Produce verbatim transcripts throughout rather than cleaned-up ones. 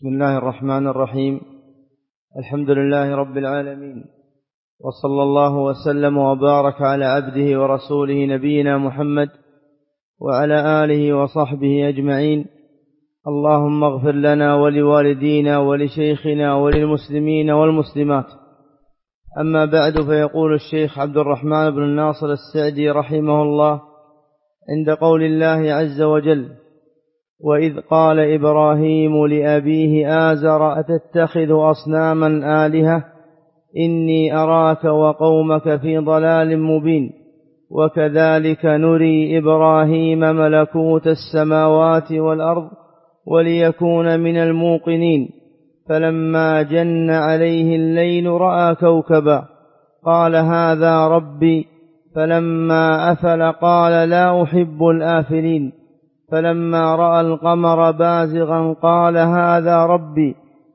بسم الله الرحمن الرحيم. الحمد لله رب العالمين، وصلى الله وسلم وبارك على عبده ورسوله نبينا محمد وعلى آله وصحبه أجمعين. اللهم اغفر لنا ولوالدينا ولشيخنا وللمسلمين والمسلمات. أما بعد، فيقول الشيخ عبد الرحمن بن الناصر السعدي رحمه الله عند قول الله عز وجل: وإذ قال إبراهيم لأبيه آزر أتتخذ أصناما آلهة إني أراك وقومك في ضلال مبين. وكذلك نري إبراهيم ملكوت السماوات والأرض وليكون من الموقنين. فلما جن عليه الليل رأى كوكبا قال هذا ربي، فلما أفل قال لا أحب الآفلين. فلما رأى القمر بازغا قال هذا ربي،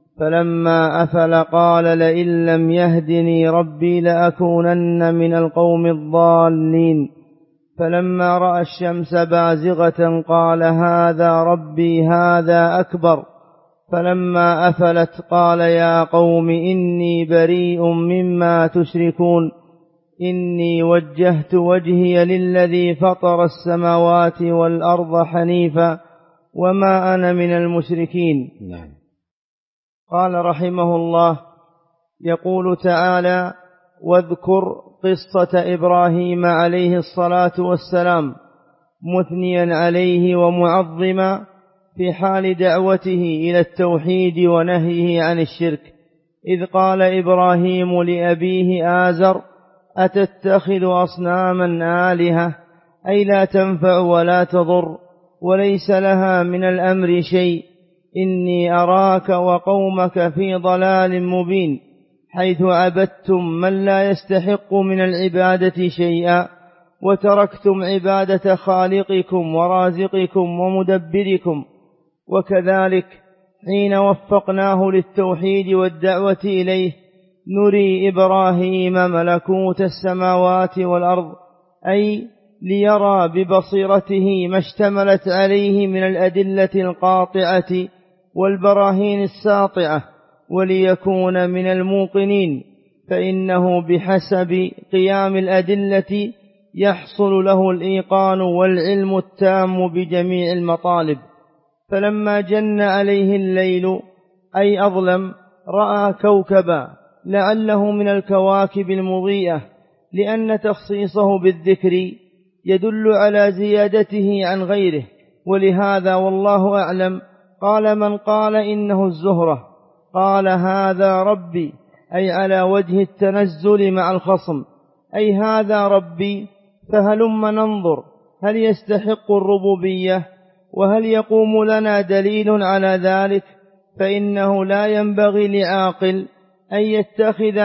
فلما أفل قال لئن لم يهدني ربي لأكونن من القوم الضالين. فلما رأى الشمس بازغة قال هذا ربي هذا أكبر. فلما أفلت قال يا قوم إني بريء مما تشركون إني وجهت وجهي للذي فطر السماوات والأرض حنيفا وما أنا من المشركين. نعم. قال رحمه الله: يقول تعالى: واذكر قصة إبراهيم عليه الصلاة والسلام مثنيا عليه ومعظما في حال دعوته إلى التوحيد ونهيه عن الشرك، إذ قال إبراهيم لأبيه آزر أتتخذ أصناما آلهة، أي لا تنفع ولا تضر وليس لها من الأمر شيء، إني أراك وقومك في ضلال مبين، حيث عبدتم من لا يستحق من العبادة شيئا وتركتم عبادة خالقكم ورازقكم ومدبركم. وكذلك حين وفقناه للتوحيد والدعوة إليه نري إبراهيم ملكوت السماوات والأرض، أي ليرى ببصيرته ما اشتملت عليه من الأدلة القاطعة والبراهين الساطعة وليكون من الموقنين، فإنه بحسب قيام الأدلة يحصل له الإيقان والعلم التام بجميع المطالب. فلما جن عليه الليل أي أظلم رأى كوكبا لعله من الكواكب المضيئة، لأن تخصيصه بالذكر يدل على زيادته عن غيره، ولهذا والله أعلم قال من قال إنه الزهرة قال هذا ربي، أي على وجه التنزل مع الخصم، أي هذا ربي، فهلم ننظر هل يستحق الربوبية وهل يقوم لنا دليل على ذلك. فإنه لا ينبغي لعاقل أن يتخذ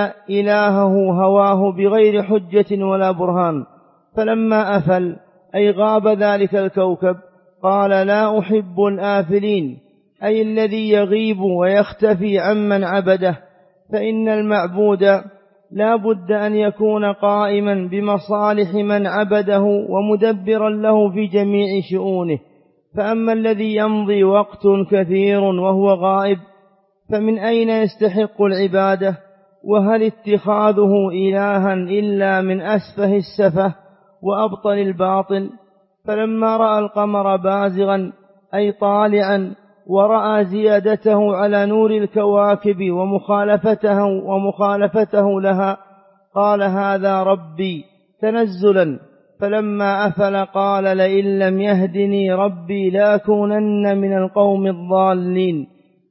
إلهه هواه بغير حجة ولا برهان. فلما أفل أي غاب ذلك الكوكب قال لا أحب الآفلين، أي الذي يغيب ويختفي عمن عبده. فإن المعبود لا بد أن يكون قائما بمصالح من عبده ومدبرا له في جميع شؤونه. فأما الذي يمضي وقت كثير وهو غائب فمن أين يستحق العبادة؟ وهل اتخاذه إلها إلا من أسفه السفه وأبطل الباطل؟ فلما رأى القمر بازغا أي طالعا ورأى زيادته على نور الكواكب ومخالفته, ومخالفته لها قال هذا ربي تنزلا. فلما أفل قال لئن لم يهدني ربي لأكونن من القوم الضالين.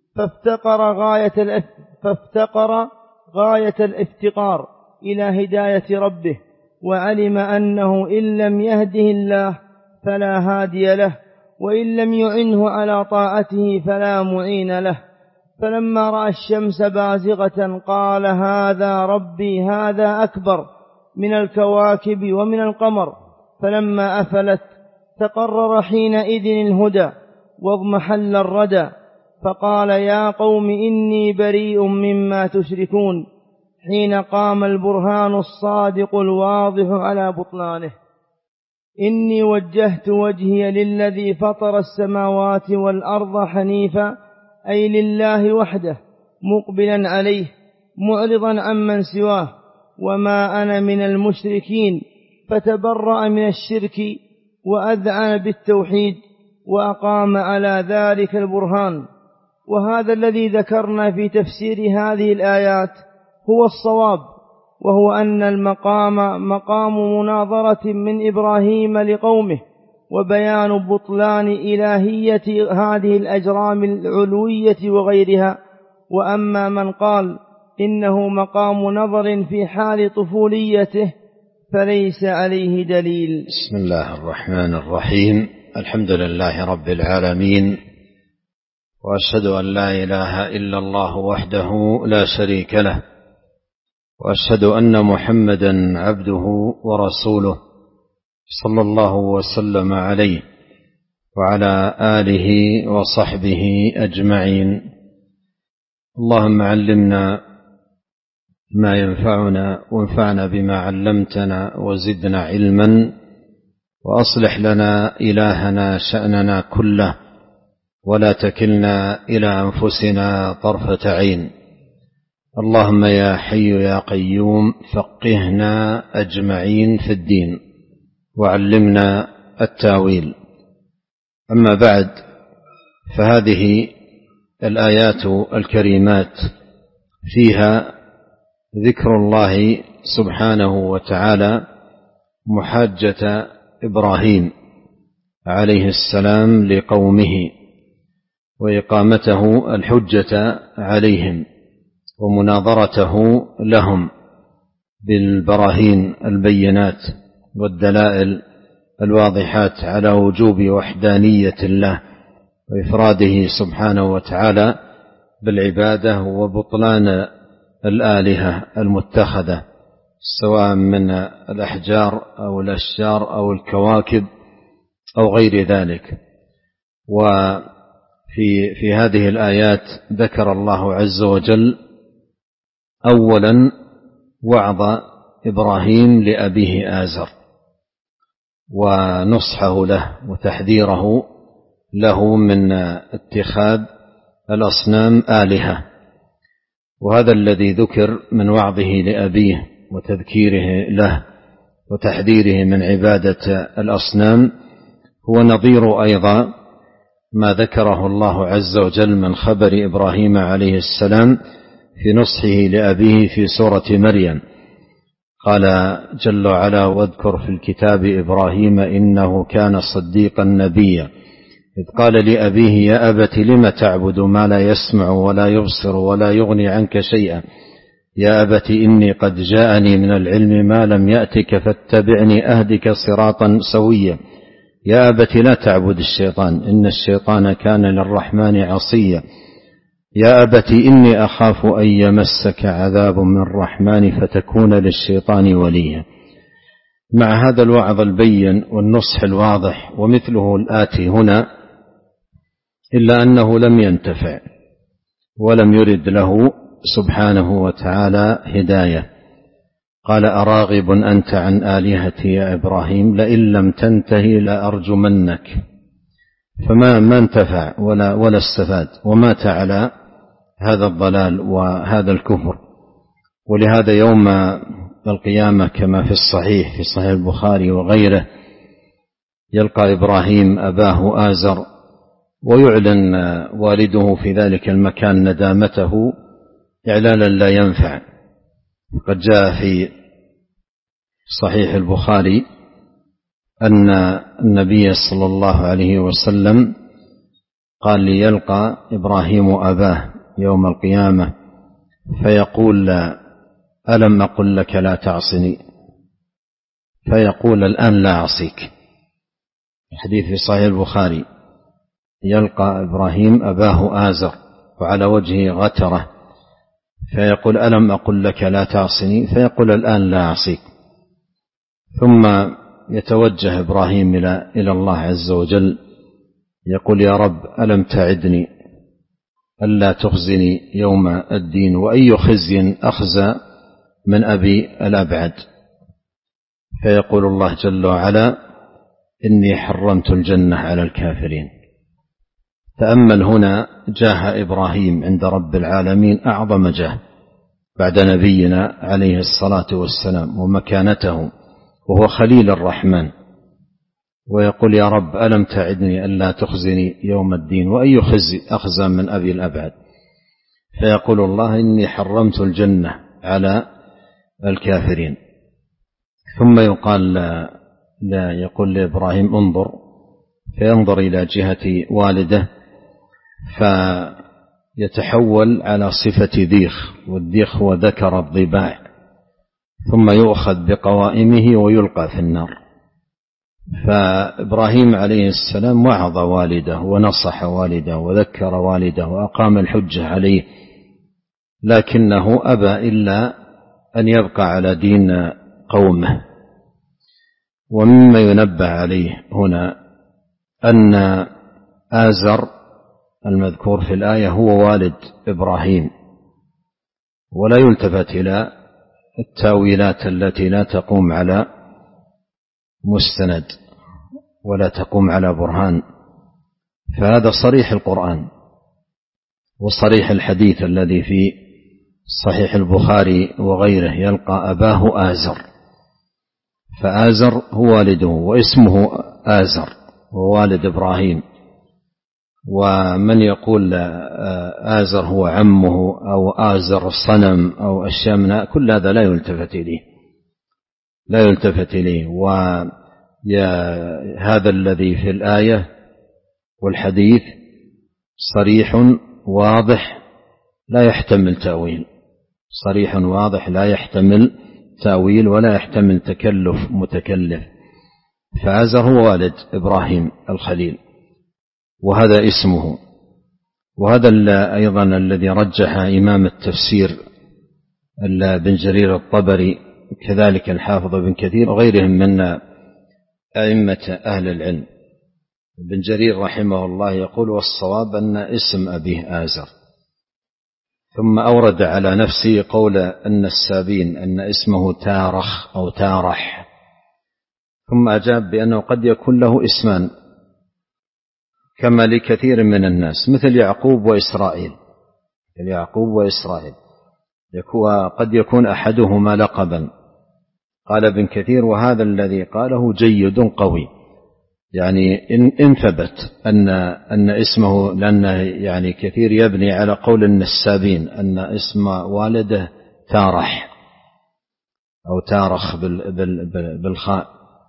فافتقر غاية, فافتقر غاية الافتقار إلى هداية ربه، وعلم أنه إن لم يهده الله فلا هادي له، وإن لم يعنه على طاعته فلا معين له. فلما رأى الشمس بازغة قال هذا ربي هذا أكبر من الكواكب ومن القمر. فلما أفلت تقرر حينئذ الهدى واضمحل الردى، فقال يا قوم إني بريء مما تشركون، حين قام البرهان الصادق الواضح على بطلانه. إني وجهت وجهي للذي فطر السماوات والأرض حنيفا، أي لله وحده مقبلا عليه معرضا عمن سواه، وما أنا من المشركين، فتبرأ من الشرك وأذعن بالتوحيد وأقام على ذلك البرهان. وهذا الذي ذكرنا في تفسير هذه الآيات هو الصواب، وهو أن المقام مقام مناظرة من إبراهيم لقومه وبيان بطلان إلهية هذه الأجرام العلوية وغيرها. وأما من قال إنه مقام نظر في حال طفوليته فليس عليه دليل. بسم الله الرحمن الرحيم. الحمد لله رب العالمين، وأشهد أن لا إله إلا الله وحده لا شريك له، وأشهد أن محمدا عبده ورسوله صلى الله وسلم عليه وعلى آله وصحبه أجمعين. اللهم علمنا ما ينفعنا وانفعنا بما علمتنا وزدنا علما، وأصلح لنا إلهنا شأننا كله، ولا تكلنا إلى أنفسنا طرفة عين. اللهم يا حي يا قيوم فقهنا أجمعين في الدين وعلمنا التاويل. أما بعد، فهذه الآيات الكريمات فيها ذكر الله سبحانه وتعالى محاجة إبراهيم عليه السلام لقومه، وإقامته الحجة عليهم، ومناظرته لهم بالبراهين البينات والدلائل الواضحات على وجوب وحدانية الله وإفراده سبحانه وتعالى بالعبادة، وبطلان الآلهة المتخذة سواء من الأحجار أو الأشجار أو الكواكب أو غير ذلك. وفي في هذه الآيات ذكر الله عز وجل أولا وعظ إبراهيم لأبيه آزر ونصحه له وتحذيره له من اتخاذ الأصنام آلهة، وهذا الذي ذكر من وعظه لأبيه وتذكيره له وتحذيره من عبادة الأصنام هو نظير أيضا ما ذكره الله عز وجل من خبر إبراهيم عليه السلام في نصحه لأبيه في سورة مريم. قال جل وعلا: واذكر في الكتاب إبراهيم إنه كان صديقا نبيا إذ قال لأبيه يا أبت لم تعبد ما لا يسمع ولا يبصر ولا يغني عنك شيئا يا أبت إني قد جاءني من العلم ما لم يأتك فاتبعني أهدك صراطا سويا يا أبت لا تعبد الشيطان إن الشيطان كان للرحمن عصيا يا أبت إني أخاف أن يمسك عذاب من الرحمن فتكون للشيطان وليا. مع هذا الوعظ البين والنصح الواضح ومثله الآتي هنا، إلا أنه لم ينتفع ولم يرد له سبحانه وتعالى هداية. قال: أراغب أنت عن آلهتي يا إبراهيم لئن لم تنتهي لأرجمنك. فما ما انتفع ولا, ولا استفاد، ومات على هذا الضلال وهذا الكفر. ولهذا يوم القيامة كما في الصحيح في صحيح البخاري وغيره يلقى إبراهيم أباه آزر، ويعلن والده في ذلك المكان ندامته إعلانا لا ينفع. قد جاء في صحيح البخاري أن النبي صلى الله عليه وسلم قال ليلقى إبراهيم أباه يوم القيامة فيقول: ألم أقل لك لا تعصني؟ فيقول: الآن لا أعصيك. الحديث في صحيح البخاري. يلقى إبراهيم أباه آزر وعلى وجهه غترة فيقول: ألم أقل لك لا تعصني؟ فيقول: الآن لا أعصيك. ثم يتوجه إبراهيم إلى إلى الله عز وجل يقول: يا رب ألم تعدني ألا تخزني يوم الدين؟ وأي خزي أخزى من أبي الأبعد؟ فيقول الله جل وعلا: إني حرمت الجنة على الكافرين. تأمل هنا جاه إبراهيم عند رب العالمين أعظم جاه بعد نبينا عليه الصلاة والسلام ومكانته، وهو خليل الرحمن، ويقول يا رب ألم تعدني ألا تخزني يوم الدين، وأي خزي أخزى من أبي الأبعد، فيقول الله إني حرمت الجنة على الكافرين. ثم يقال لا, لا يقول لإبراهيم انظر، فينظر إلى جهة والده فيتحول على صفة ديخ، والديخ هو ذكر الضباع، ثم يؤخذ بقوائمه ويلقى في النار. فإبراهيم عليه السلام وعظ والده ونصح والده وذكر والده وأقام الحجة عليه، لكنه أبى إلا أن يبقى على دين قومه. ومما ينبه عليه هنا أن آزر المذكور في الآية هو والد إبراهيم، ولا يلتفت إلى التاويلات التي لا تقوم على مستند ولا تقوم على برهان، فهذا صريح القرآن وصريح الحديث الذي في صحيح البخاري وغيره يلقى أباه آزر، فآزر هو والده واسمه آزر ووالد إبراهيم. ومن يقول آزر هو عمه أو آزر صنم أو أشياء من كل هذا لا يلتفت إليه لا يلتفت إليه وهذا الذي في الآية والحديث صريح واضح لا يحتمل تأويل، صريح واضح لا يحتمل تأويل ولا يحتمل تكلف متكلف. فآزر هو والد إبراهيم الخليل، وهذا اسمه. وهذا أيضا الذي رجح إمام التفسير بن جرير الطبري، كذلك الحافظ بن كثير وغيرهم من أئمة أهل العلم. بن جرير رحمه الله يقول والصواب أن اسم أبيه آزر، ثم أورد على نفسه قول أن السابين أن اسمه تارخ أو تارح، ثم أجاب بأنه قد يكون له اسمان كما لكثير من الناس مثل يعقوب وإسرائيل يعقوب وإسرائيل قد يكون أحدهما لقبا. قال ابن كثير وهذا الذي قاله جيد قوي، يعني إن, إن ثبت أن, أن اسمه، لأن يعني كثير يبني على قول النسابين أن اسم والده تارح أو تارخ بالخاء،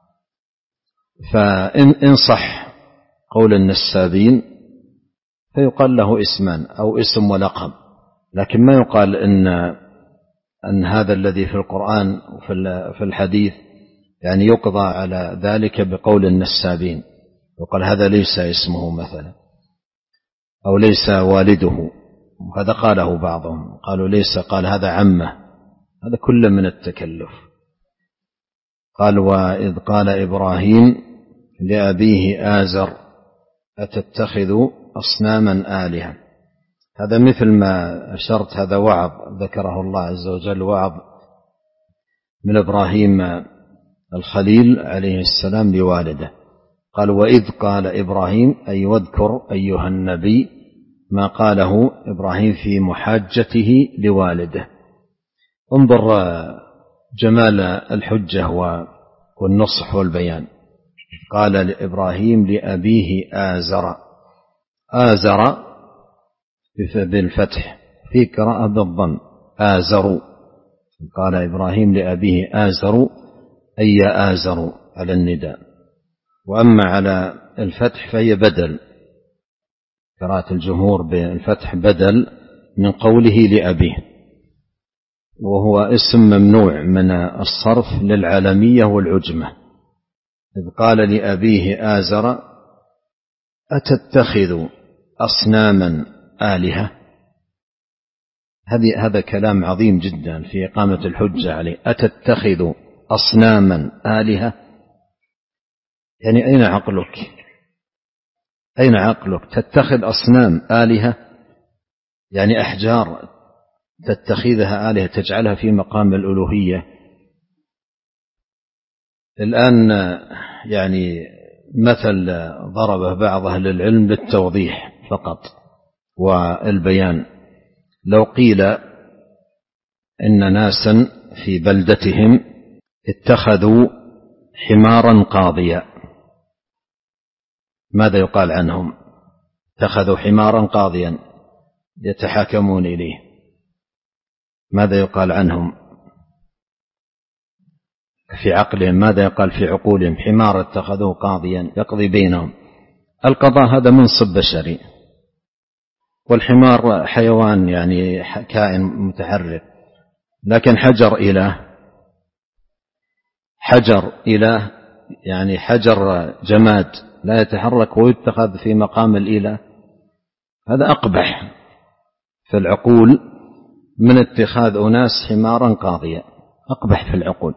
فإن صح قول النسابين فيقال له اسمان أو اسم ولقب، لكن ما يقال إن, أن هذا الذي في القرآن وفي الحديث يعني يقضى على ذلك بقول النسابين، وقال هذا ليس اسمه مثلا أو ليس والده، هذا قاله بعضهم قالوا ليس، قال هذا عمه، هذا كله من التكلف. قال وإذ قال إبراهيم لأبيه آزر أتتخذ أصناما آلهة، هذا مثل ما أشرت، هذا وعظ ذكره الله عز وجل، وعظ من إبراهيم الخليل عليه السلام لوالده. قال وإذ قال إبراهيم أي واذكر أيها النبي ما قاله إبراهيم في محاجته لوالده. انظر جمال الحجة والنصح والبيان. قال لإبراهيم لأبيه آزر، آزر بالفتح في قراءة بالضم آزر، قال إبراهيم لأبيه آزر أي آزر على النداء، وأما على الفتح فهي بدل، قراءة الجمهور بالفتح بدل من قوله لأبيه، وهو اسم ممنوع من الصرف للعالمية والعجمة. إذ قال لأبيه آزر أتتخذ أصناما آلهة، هذا كلام عظيم جدا في إقامة الحجة عليه. أتتخذ أصناما آلهة، يعني أين عقلك؟ أين عقلك تتخذ أصنام آلهة؟ يعني أحجار تتخذها آلهة، تجعلها في مقام الألوهية. الآن يعني مثل ضربه بعض أهل العلم للتوضيح، فقط والبيان. لو قيل إن ناسا في بلدتهم اتخذوا حمارا قاضيا، ماذا يقال عنهم؟ اتخذوا حمارا قاضيا يتحاكمون إليه، ماذا يقال عنهم في عقلهم؟ ماذا يقال في عقولهم؟ حمار اتخذوه قاضيا يقضي بينهم. القضاء هذا منصب بشري، والحمار حيوان يعني كائن متحرك، لكن حجر إله، حجر إله يعني حجر جماد لا يتحرك ويتخذ في مقام الإله، هذا أقبح في العقول من اتخاذ أناس حمارا قاضيا، أقبح في العقول.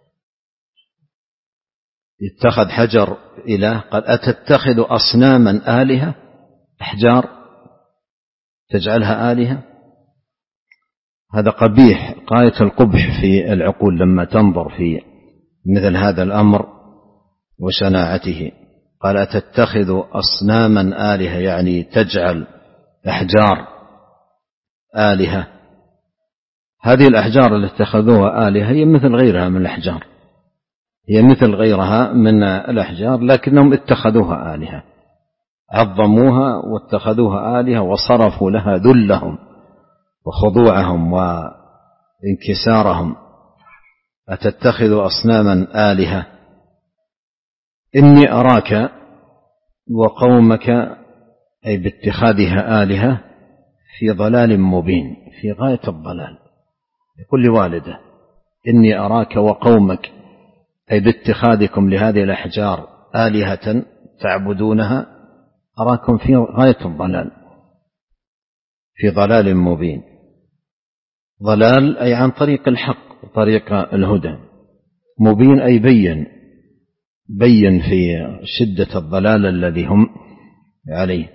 يتخذ حجر إله، قد أتتخذ أصناما آلهة، أحجار تجعلها آلهة، هذا قبيح غاية القبح في العقول لما تنظر في مثل هذا الأمر وشناعته. قال أتتخذ أصناما آلهة يعني تجعل أحجار آلهة. هذه الأحجار اللي اتخذوها آلهة هي مثل غيرها من الأحجار، هي مثل غيرها من الأحجار، لكنهم اتخذوها آلهة، عظموها واتخذوها آلهة وصرفوا لها ذلهم وخضوعهم وانكسارهم. أتتخذ أصناما آلهة إني أراك وقومك، أي باتخاذها آلهة، في ضلال مبين، في غاية الضلال. يقول لوالده إني أراك وقومك، أي باتخاذكم لهذه الأحجار آلهة تعبدونها، أراكم في غاية الضلال، في ضلال مبين. ضلال أي عن طريق الحق، طريق الهدى. مبين أي بين، بين في شدة الضلال الذي هم عليه.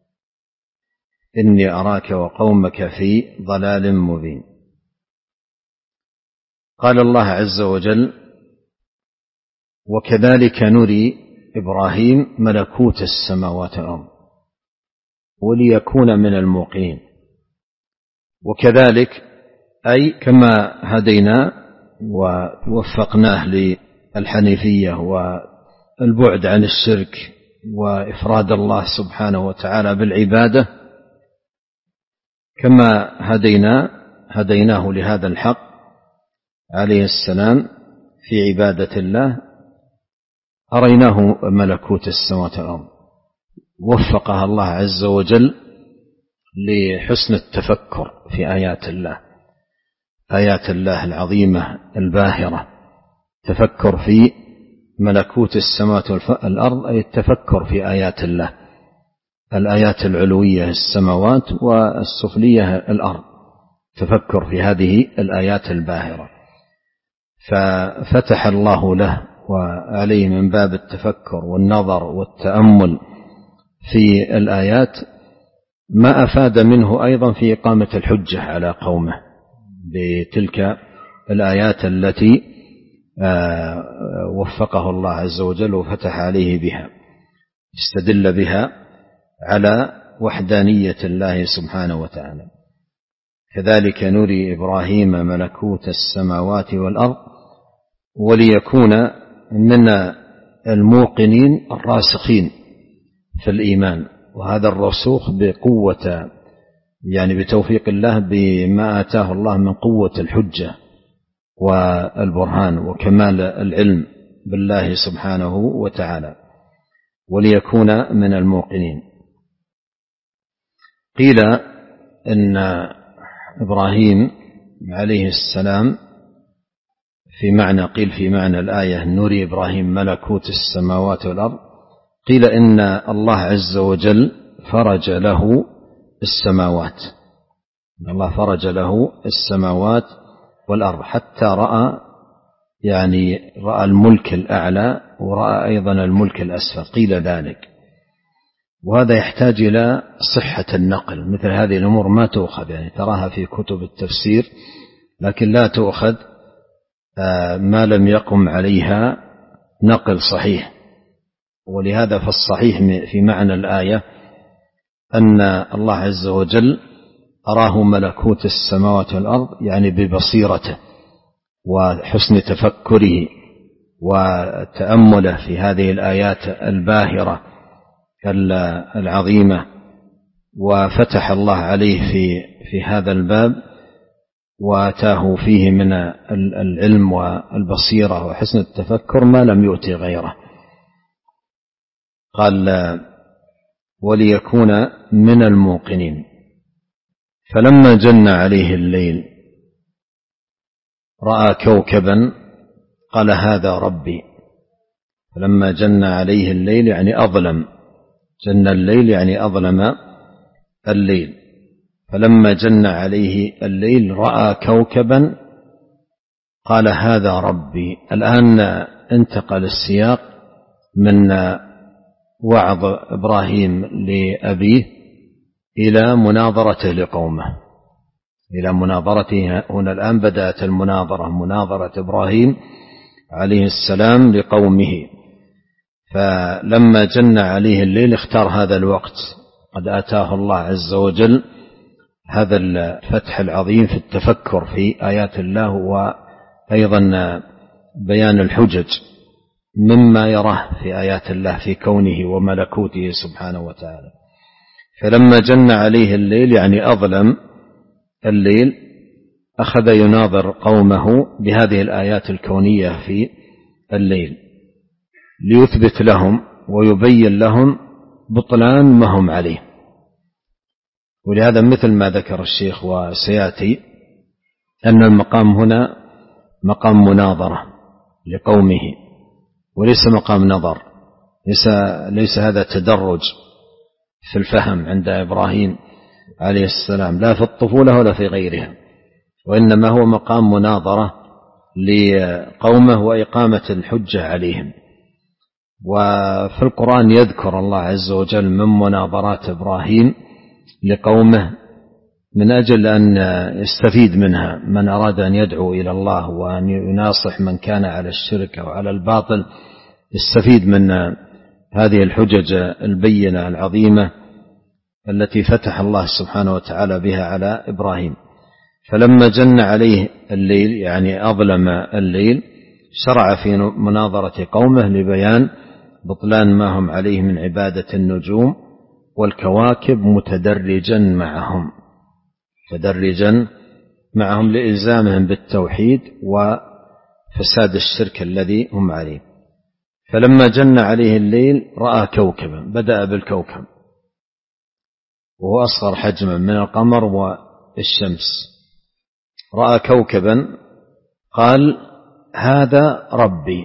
إني أراك وقومك في ضلال مبين. قال الله عز وجل وكذلك نري إبراهيم ملكوت السماوات والأرض وليكون من الموقنين. وكذلك أي كما هدينا ووفقناه للحنيفية والبعد عن الشرك وإفراد الله سبحانه وتعالى بالعبادة، كما هدينا هديناه لهذا الحق عليه السلام في عبادة الله، أريناه ملكوت السماوات والأرض، وفقها الله عز وجل لحسن التفكر في آيات الله، آيات الله العظيمة الباهرة. تفكر في ملكوت السماوات والأرض أي التفكر في آيات الله، الآيات العلوية السماوات والسفلية الأرض، تفكر في هذه الآيات الباهرة. ففتح الله له وعليه من باب التفكر والنظر والتأمل في الآيات ما أفاد منه أيضا في إقامة الحجة على قومه بتلك الآيات التي وفقه الله عز وجل وفتح عليه بها، استدل بها على وحدانية الله سبحانه وتعالى. كذلك نري إبراهيم ملكوت السماوات والأرض وليكون من الموقنين الراسخين في الإيمان. وهذا الرسوخ بقوة يعني بتوفيق الله بما آتاه الله من قوة الحجة والبرهان وكمال العلم بالله سبحانه وتعالى، وليكون من الموقنين. قيل إن إبراهيم عليه السلام في معنى قيل في معنى الآية نري إبراهيم ملكوت السماوات والأرض، قيل إن الله عز وجل فرج له السماوات، الله فرج له السماوات والأرض حتى رأى يعني رأى الملك الأعلى ورأى أيضا الملك الأسفل، قيل ذلك. وهذا يحتاج إلى صحة النقل، مثل هذه الأمور ما تؤخذ، يعني تراها في كتب التفسير لكن لا تؤخذ ما لم يقم عليها نقل صحيح. ولهذا فالصحيح في معنى الآية أن الله عز وجل أراه ملكوت السماوات والأرض، يعني ببصيرته وحسن تفكره وتأمله في هذه الآيات الباهرة العظيمة، وفتح الله عليه في في هذا الباب وآتاه فيه من العلم والبصيرة وحسن التفكر ما لم يؤتي غيره. قال وليكون من الموقنين. فلما جن عليه الليل رأى كوكبا قال هذا ربي. فلما جن عليه الليل يعني أظلم، جن الليل يعني أظلم الليل. فلما جن عليه الليل رأى كوكبا قال هذا ربي. الآن انتقل السياق من وعظ إبراهيم لأبيه إلى مناظرته لقومه، إلى مناظرته. هنا الآن بدأت المناظرة، مناظرة إبراهيم عليه السلام لقومه. فلما جن عليه الليل اختار هذا الوقت، قد آتاه الله عز وجل هذا الفتح العظيم في التفكر في آيات الله، وأيضا بيان الحجج مما يراه في آيات الله في كونه وملكوته سبحانه وتعالى. فلما جن عليه الليل يعني أظلم الليل، أخذ يناظر قومه بهذه الآيات الكونية في الليل ليثبت لهم ويبين لهم بطلان ما هم عليه. ولهذا مثل ما ذكر الشيخ وسيأتي أن المقام هنا مقام مناظرة لقومه وليس مقام نظر، ليس, ليس هذا تدرج في الفهم عند إبراهيم عليه السلام لا في الطفولة ولا في غيرها، وإنما هو مقام مناظرة لقومه وإقامة الحجة عليهم. وفي القرآن يذكر الله عز وجل من مناظرات إبراهيم لقومه من أجل أن يستفيد منها من أراد أن يدعو إلى الله وأن يناصح من كان على الشرك أو على الباطل، يستفيد من هذه الحجج البينة العظيمة التي فتح الله سبحانه وتعالى بها على إبراهيم. فلما جن عليه الليل يعني أظلم الليل، شرع في مناظرة قومه لبيان بطلان ما هم عليه من عبادة النجوم والكواكب متدرجا معهم، متدرجا معهم لإلزامهم بالتوحيد وفساد الشرك الذي هم عليه. فلما جن عليه الليل رأى كوكبا، بدأ بالكوكب وهو أصغر حجما من القمر والشمس. رأى كوكبا قال هذا ربي.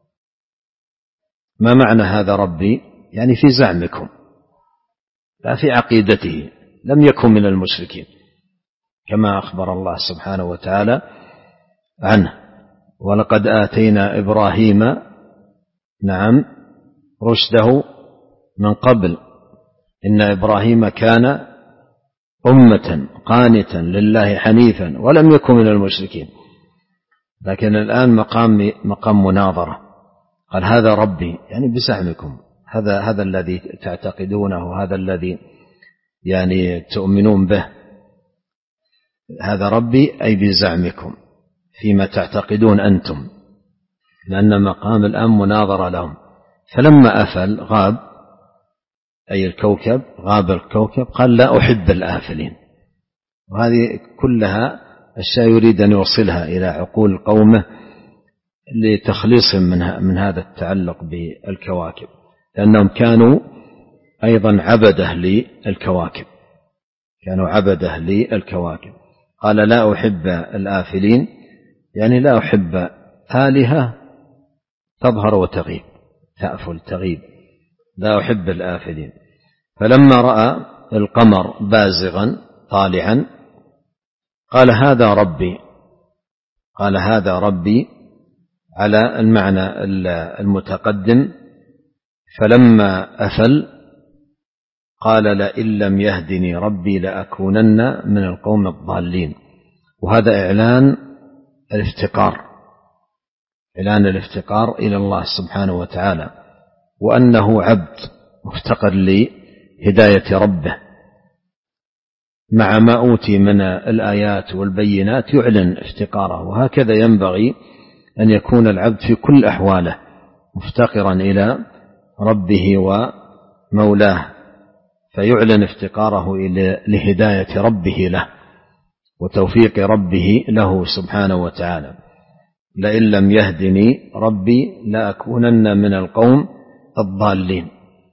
ما معنى هذا ربي؟ يعني في زعمكم لا في عقيدته، لم يكن من المشركين كما أخبر الله سبحانه وتعالى عنه. ولقد آتينا إبراهيم نعم رشده من قبل إن إبراهيم كان أمة قانتا لله حنيفا ولم يكن من المشركين. لكن الآن مقام مقام مناظرة، قال هذا ربي يعني بزعمكم، هذا هذا الذي تعتقدونه، هذا الذي يعني تؤمنون به، هذا ربي أي بزعمكم فيما تعتقدون أنتم، لأن مقام الآن مناظرة لهم. فلما أفل غاب أي الكوكب، غاب الكوكب، قال لا أحب الآفلين. وهذه كلها أشياء يريد أن يوصلها إلى عقول قومه لتخليصهم من من هذا التعلق بالكواكب، لأنهم كانوا أيضا عبده للكواكب، كانوا عبده للكواكب. قال لا أحب الآفلين يعني لا أحب آلهة تظهر وتغيب، تأفل تغيب، لا أحب الآفلين. فلما رأى القمر بازغا طالعا قال هذا ربي، قال هذا ربي على المعنى المتقدم. فلما أفل قال لئن لم يهدني ربي لأكونن من القوم الضالين. وهذا إعلان الافتقار، إعلان الافتقار إلى الله سبحانه وتعالى، وأنه عبد مفتقر لهداية ربه مع ما أوتي من الآيات والبينات يعلن افتقاره. وهكذا ينبغي أن يكون العبد في كل أحواله مفتقرا إلى ربه ومولاه، فيعلن افتقاره إلى لهداية ربه له وتوفيق ربه له سبحانه وتعالى. لئن لم يهدني ربي لأكونن من القوم الضالين.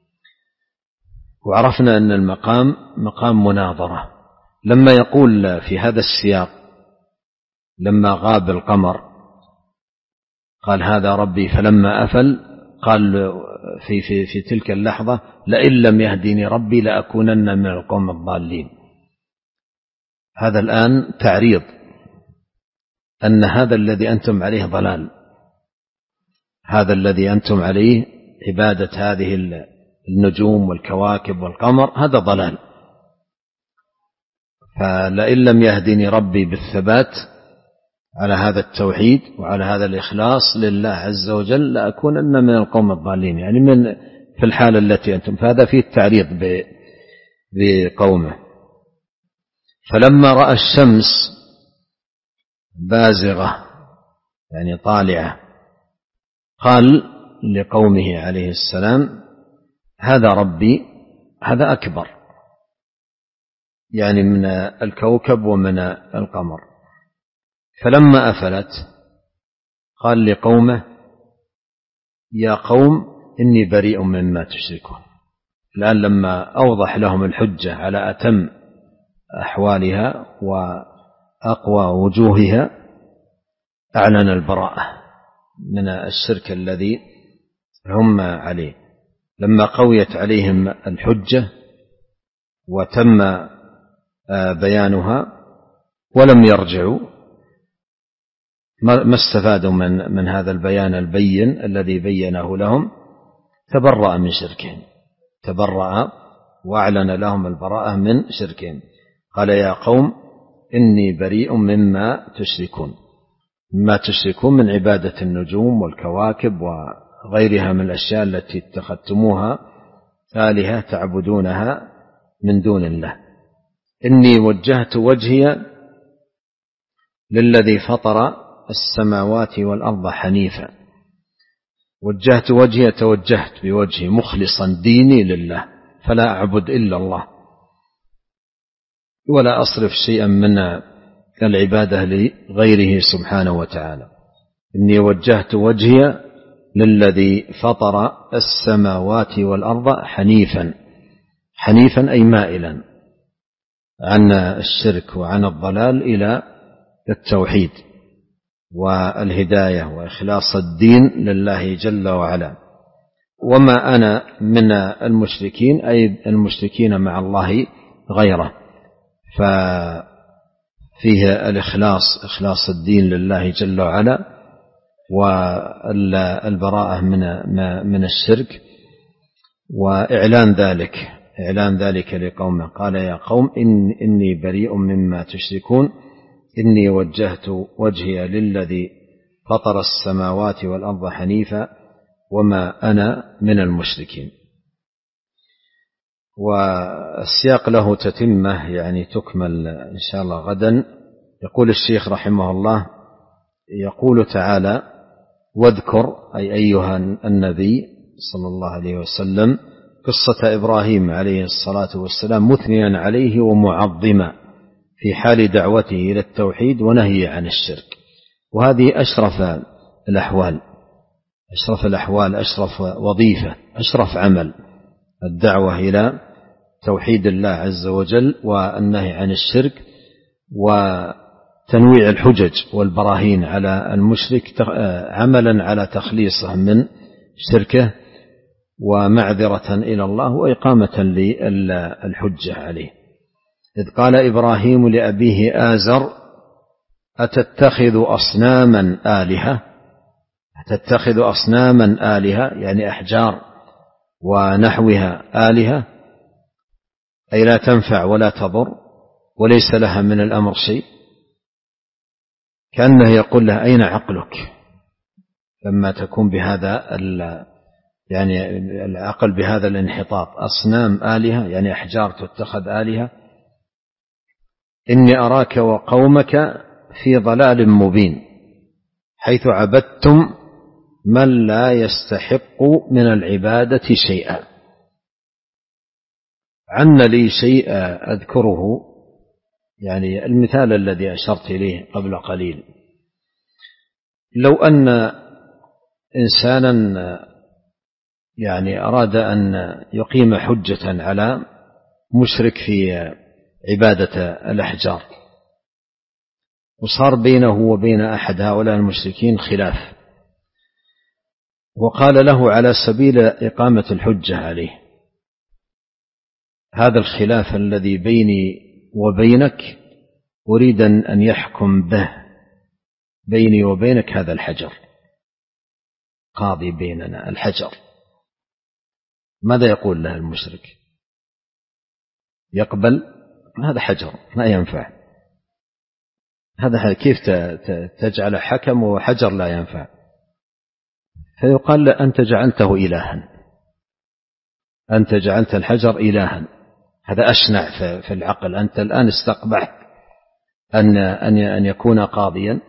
وعرفنا أن المقام مقام مناظرة. لما يقول في هذا السياق لما غاب القمر قال هذا ربي، فلما أفل قال في, في, في تلك اللحظة لئن لم يهدني ربي لأكونن من القوم الضالين. هذا الآن تعريض أن هذا الذي أنتم عليه ضلال، هذا الذي أنتم عليه عبادة هذه النجوم والكواكب والقمر هذا ضلال، فلئن لم يهدني ربي بالثبات على هذا التوحيد وعلى هذا الإخلاص لله عز وجل لأكونن من القوم الضالين، يعني من في الحالة التي أنتم. فهذا فيه التعريض بقومه. فلما رأى الشمس بازغة يعني طالعة قال لقومه عليه السلام هذا ربي، هذا أكبر يعني من الكوكب ومن القمر. فلما أفلت قال لقومه يا قوم إني بريء مما تشركون. الآن لما أوضح لهم الحجة على أتم أحوالها وأقوى وجوهها أعلن البراءة من الشرك الذي هم عليه. لما قويت عليهم الحجة وتم بيانها ولم يرجعوا، ما استفادوا من من هذا البيان البين الذي بينه لهم، تبرأ من شركهم، تبرأ وأعلن لهم البراءة من شركهم. قال يا قوم إني بريء مما تشركون، مما تشركون من عبادة النجوم والكواكب وغيرها من الأشياء التي اتخذتموها آلهة تعبدونها من دون الله. إني وجهت وجهي للذي فطر السماوات والأرض حنيفا. وجهت وجهي، توجهت بوجهي مخلصا ديني لله، فلا أعبد إلا الله ولا أصرف شيئا من العبادة لغيره سبحانه وتعالى. إني وجهت وجهي للذي فطر السماوات والأرض حنيفا، حنيفا أي مائلا عن الشرك وعن الضلال إلى التوحيد والهداية وإخلاص الدين لله جل وعلا. وما أنا من المشركين أي المشركين مع الله غيره، ففيه الإخلاص، إخلاص الدين لله جل وعلا والبراءة من من الشرك، وإعلان ذلك إعلان ذلك لقومه. قال يا قوم إن إني بريء مما تشركون إني وجهت وجهي للذي فطر السماوات والأرض حنيفا وما أنا من المشركين. والسياق له تتمة يعني تكمل إن شاء الله غدا. يقول الشيخ رحمه الله يقول تعالى واذكر أي أيها النبي صلى الله عليه وسلم قصة إبراهيم عليه الصلاة والسلام مثنيا عليه ومعظما في حال دعوته إلى التوحيد ونهي عن الشرك. وهذه أشرف الأحوال، أشرف الأحوال، أشرف وظيفة، أشرف عمل، الدعوة إلى توحيد الله عز وجل والنهي عن الشرك وتنويع الحجج والبراهين على المشرك عملا على تخليصه من شركه ومعذرة إلى الله وإقامة للحجة عليه. إذ قال إبراهيم لأبيه آزر أتتخذ أصناما آلهة، أتتخذ أصناما آلهة يعني أحجار ونحوها آلهة، أي لا تنفع ولا تضر وليس لها من الأمر شيء. كأنه يقول له أين عقلك لما تكون بهذا يعني العقل بهذا الانحطاط. أصنام آلهة يعني أحجار تتخذ آلهة، إني أراك وقومك في ضلال مبين حيث عبدتم من لا يستحق من العبادة شيئا. عن لي شيء أذكره، يعني المثال الذي أشرت إليه قبل قليل، لو أن إنسانا يعني أراد أن يقيم حجة على مشرك في عبادة الأحجار، وصار بينه وبين أحد هؤلاء المشركين خلاف، وقال له على سبيل إقامة الحجة عليه: هذا الخلاف الذي بيني وبينك أريد أن يحكم به بيني وبينك هذا الحجر، قاضي بيننا الحجر. ماذا يقول له المشرك؟ يقبل؟ هذا حجر لا ينفع، هذا كيف تجعل حكم وحجر لا ينفع؟ فيقال له: أنت جعلته إلها، أنت جعلت الحجر إلها، هذا أشنع في العقل، أنت الآن استقبحت أن أن يكون قاضيا،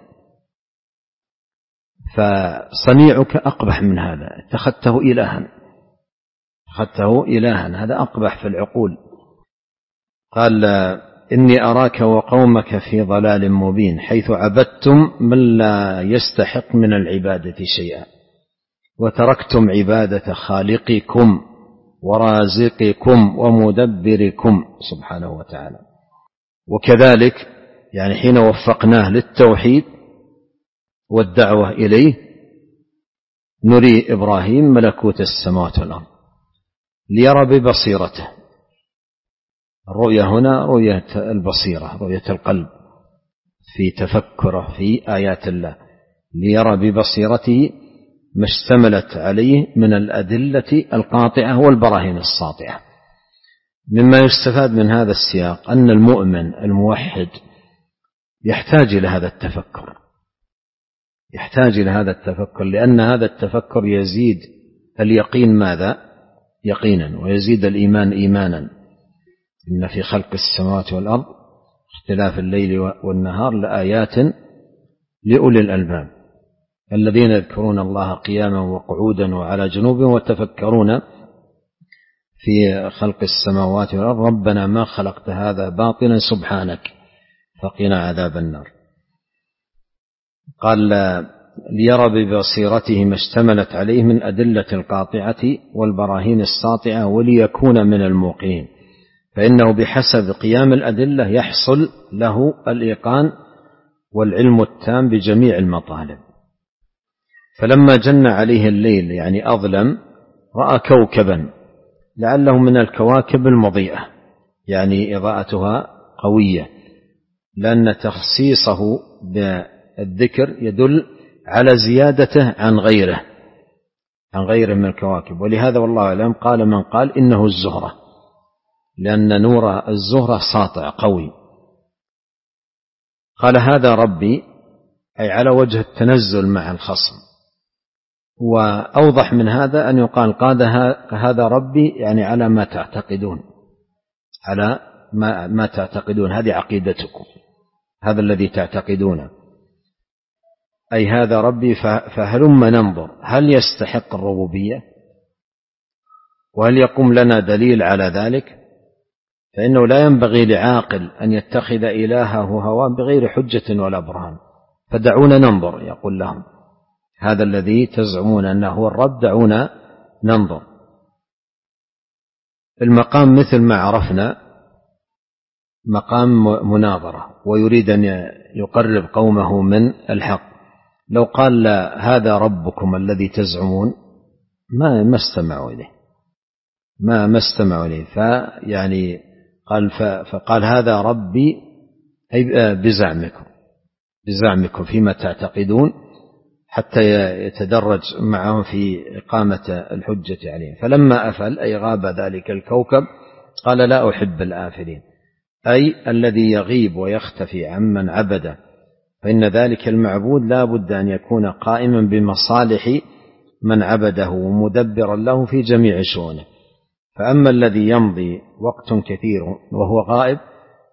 فصنيعك أقبح من هذا، اتخذته إلها، اتخذته إلها، هذا أقبح في العقول. قال: إني أراك وقومك في ضلال مبين حيث عبدتم من لا يستحق من العبادة شيئا وتركتم عبادة خالقكم ورازقكم ومدبركم سبحانه وتعالى. وكذلك يعني حين وفقناه للتوحيد والدعوة إليه نري إبراهيم ملكوت السماوات والأرض ليرى ببصيرته. الرؤية هنا رؤية البصيرة، رؤية القلب في تفكره في آيات الله، ليرى ببصيرته ما اشتملت عليه من الأدلة القاطعة والبراهين الساطعة. مما يستفاد من هذا السياق أن المؤمن الموحد يحتاج إلى هذا التفكر، يحتاج إلى هذا التفكر، لأن هذا التفكر يزيد اليقين ماذا؟ يقينا، ويزيد الإيمان إيمانا. إن في خلق السماوات والأرض اختلاف الليل والنهار لآيات لأولي الألباب الذين يذكرون الله قياما وقعودا وعلى جنوبهم وتفكرون في خلق السماوات والأرض ربنا ما خلقت هذا باطلا سبحانك فقنا عذاب النار. قال: ليرى ببصيرته ما اشتملت عليه من أدلة القاطعة والبراهين الساطعة وليكون من الموقنين، فإنه بحسب قيام الأدلة يحصل له الإيقان والعلم التام بجميع المطالب. فلما جن عليه الليل يعني أظلم رأى كوكبا لعله من الكواكب المضيئة، يعني إضاءتها قوية، لأن تخصيصه بالذكر يدل على زيادته عن غيره عن غيره من الكواكب. ولهذا والله أعلم قال من قال إنه الزهرة، لأن نور الزهرة ساطع قوي. قال: هذا ربي، أي على وجه التنزل مع الخصم. وأوضح من هذا أن يقال: قال هذا ربي يعني على ما تعتقدون، على ما, ما تعتقدون، هذه عقيدتكم، هذا الذي تعتقدونه، أي هذا ربي فهلم ننظر هل يستحق الربوبية وهل يقوم لنا دليل على ذلك. فإنه لا ينبغي لعاقل أن يتخذ إلهه هواه بغير حجة ولا برهان، فدعونا ننظر، يقول لهم هذا الذي تزعمون أنه هو الرب دعونا ننظر. المقام مثل ما عرفنا مقام مناظرة، ويريد أن يقرب قومه من الحق. لو قال هذا ربكم الذي تزعمون ما ما استمعوا إليه ما ما استمعوا إليه فيعني قال فقال هذا ربي أي بزعمكم بزعمكم فيما تعتقدون، حتى يتدرج معهم في إقامة الحجة عليهم. فلما أفل أي غاب ذلك الكوكب قال: لا أحب الآفلين، أي الذي يغيب ويختفي عمن عبده، فإن ذلك المعبود لا بد أن يكون قائما بمصالح من عبده ومدبرا له في جميع شؤونه. فأما الذي يمضي وقت كثير وهو غائب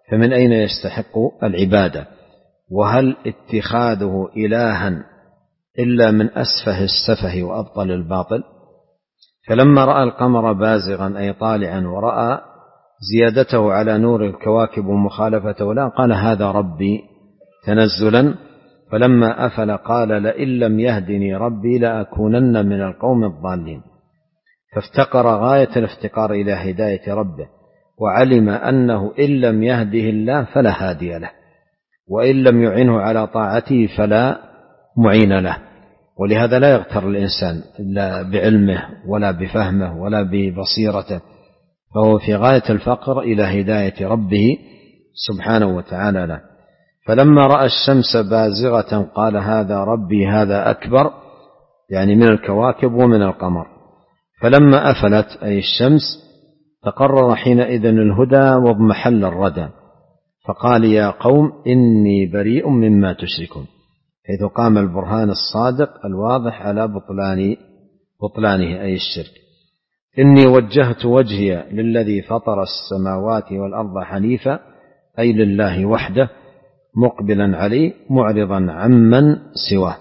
فمن أين يستحق العبادة؟ وهل اتخاذه إلها إلا من أسفه السفه وأبطل الباطل؟ فلما رأى القمر بازغا أي طالعا ورأى زيادته على نور الكواكب ومخالفته لا قال هذا ربي تنزلا، فلما أفل قال لئن لم يهدني ربي لأكونن من القوم الضالين، فافتقر غاية الافتقار إلى هداية ربه، وعلم أنه إن لم يهده الله فلا هادي له، وإن لم يعنه على طاعته فلا معين له. ولهذا لا يغتر الإنسان لا بعلمه ولا بفهمه ولا ببصيرته، فهو في غاية الفقر إلى هداية ربه سبحانه وتعالى له. فلما رأى الشمس بازغة قال هذا ربي هذا أكبر، يعني من الكواكب ومن القمر. فلما أفلت أي الشمس تقرر حينئذ الهدى واضمحل الردى، فقال يا قوم إني بريء مما تشركون، حيث قام البرهان الصادق الواضح على بطلان بطلانه أي الشرك. إني وجهت وجهي للذي فطر السماوات والأرض حنيفا أي لله وحده مقبلا عليه معرضا عمن سواه،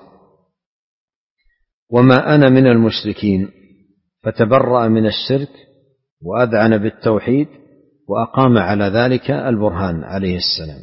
وما أنا من المشركين، فتبرأ من الشرك وأذعن بالتوحيد وأقام على ذلك البرهان عليه السلام.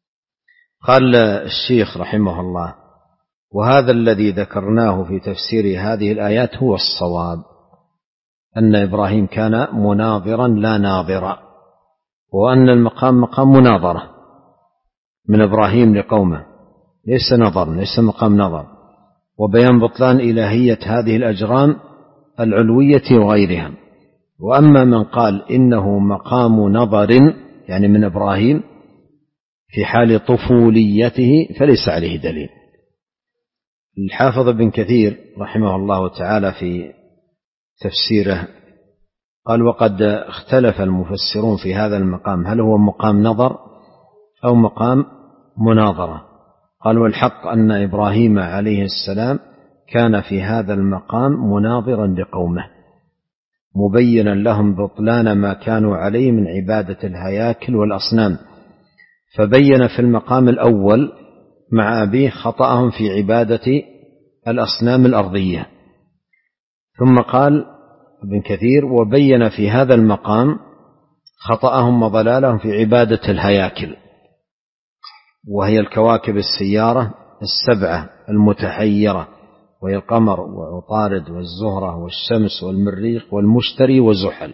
قال الشيخ رحمه الله وهذا الذي ذكرناه في تفسير هذه الآيات هو الصواب، أن إبراهيم كان مناظرا لا ناظرا، وأن المقام مقام مناظرة من إبراهيم لقومه، ليس نظر، ليس مقام نظر، وبيان بطلان إلهية هذه الأجرام العلوية وغيرها. وأما من قال إنه مقام نظر يعني من إبراهيم في حال طفوليته فليس عليه دليل. الحافظ ابن كثير رحمه الله تعالى في تفسيره قال وقد اختلف المفسرون في هذا المقام هل هو مقام نظر أو مقام مناظرة. قال والحق أن إبراهيم عليه السلام كان في هذا المقام مناظرا لقومه مبينا لهم بطلان ما كانوا عليه من عبادة الهياكل والأصنام، فبين في المقام الأول مع أبيه خطأهم في عبادة الأصنام الأرضية. ثم قال ابن كثير وبين في هذا المقام خطأهم وضلالهم في عبادة الهياكل، وهي الكواكب السيارة السبعة المتحيرة، وهي القمر وعطارد والزهرة والشمس والمريخ والمشتري وزحل،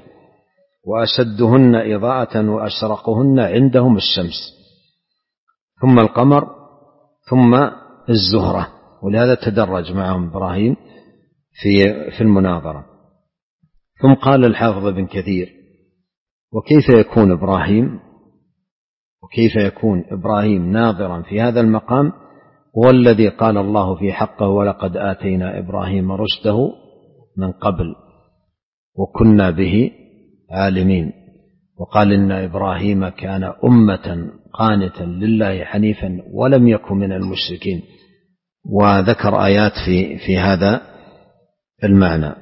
وأشدهن إضاءة وأشرقهن عندهم الشمس، ثم القمر ثم الزهرة. ولهذا تدرج معهم إبراهيم في في المناظرة. ثم قال الحافظ ابن كثير وكيف يكون إبراهيم وكيف يكون إبراهيم ناظرا في هذا المقام والذي قال الله في حقه ولقد آتينا إبراهيم رشده من قبل وكنا به عالمين، وقال إن إبراهيم كان أمة قانتا لله حنيفا ولم يكن من المشركين، وذكر آيات في في هذا المعنى.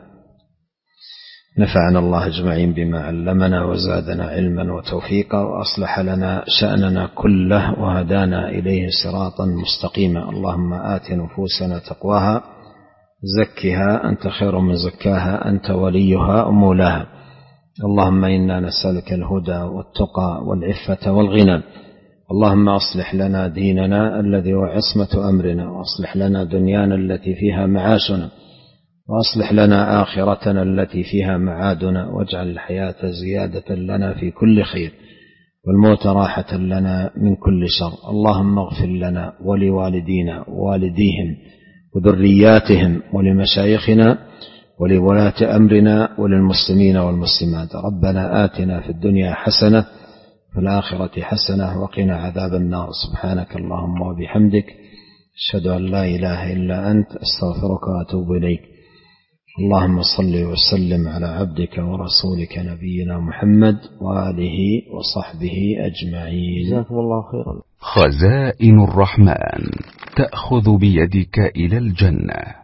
نفعنا الله أجمعين بما علمنا وزادنا علما وتوفيقا وأصلح لنا شأننا كله وهدانا إليه صراطا مستقيما. اللهم آت نفوسنا تقواها زكها أنت خير من زكاها أنت وليها ومولاها. اللهم إنا نسألك الهدى والتقى والعفة والغنى. اللهم أصلح لنا ديننا الذي هو عصمة أمرنا، وأصلح لنا دنيانا التي فيها معاشنا، وأصلح لنا آخرتنا التي فيها معادنا، واجعل الحياة زيادة لنا في كل خير والموت راحة لنا من كل شر. اللهم اغفر لنا ولوالدينا ووالديهم وذرياتهم ولمشايخنا ولولاة أمرنا وللمسلمين والمسلمات. ربنا آتنا في الدنيا حسنة في الآخرة حسنة وقنا عذاب النار. سبحانك اللهم وبحمدك أشهد أن لا إله إلا أنت أستغفرك وأتوب إليك. اللهم صل وسلم على عبدك ورسولك نبينا محمد وآله وصحبه أجمعين. جزاكم الله خيرا. خزائن الرحمن تأخذ بيدك إلى الجنة.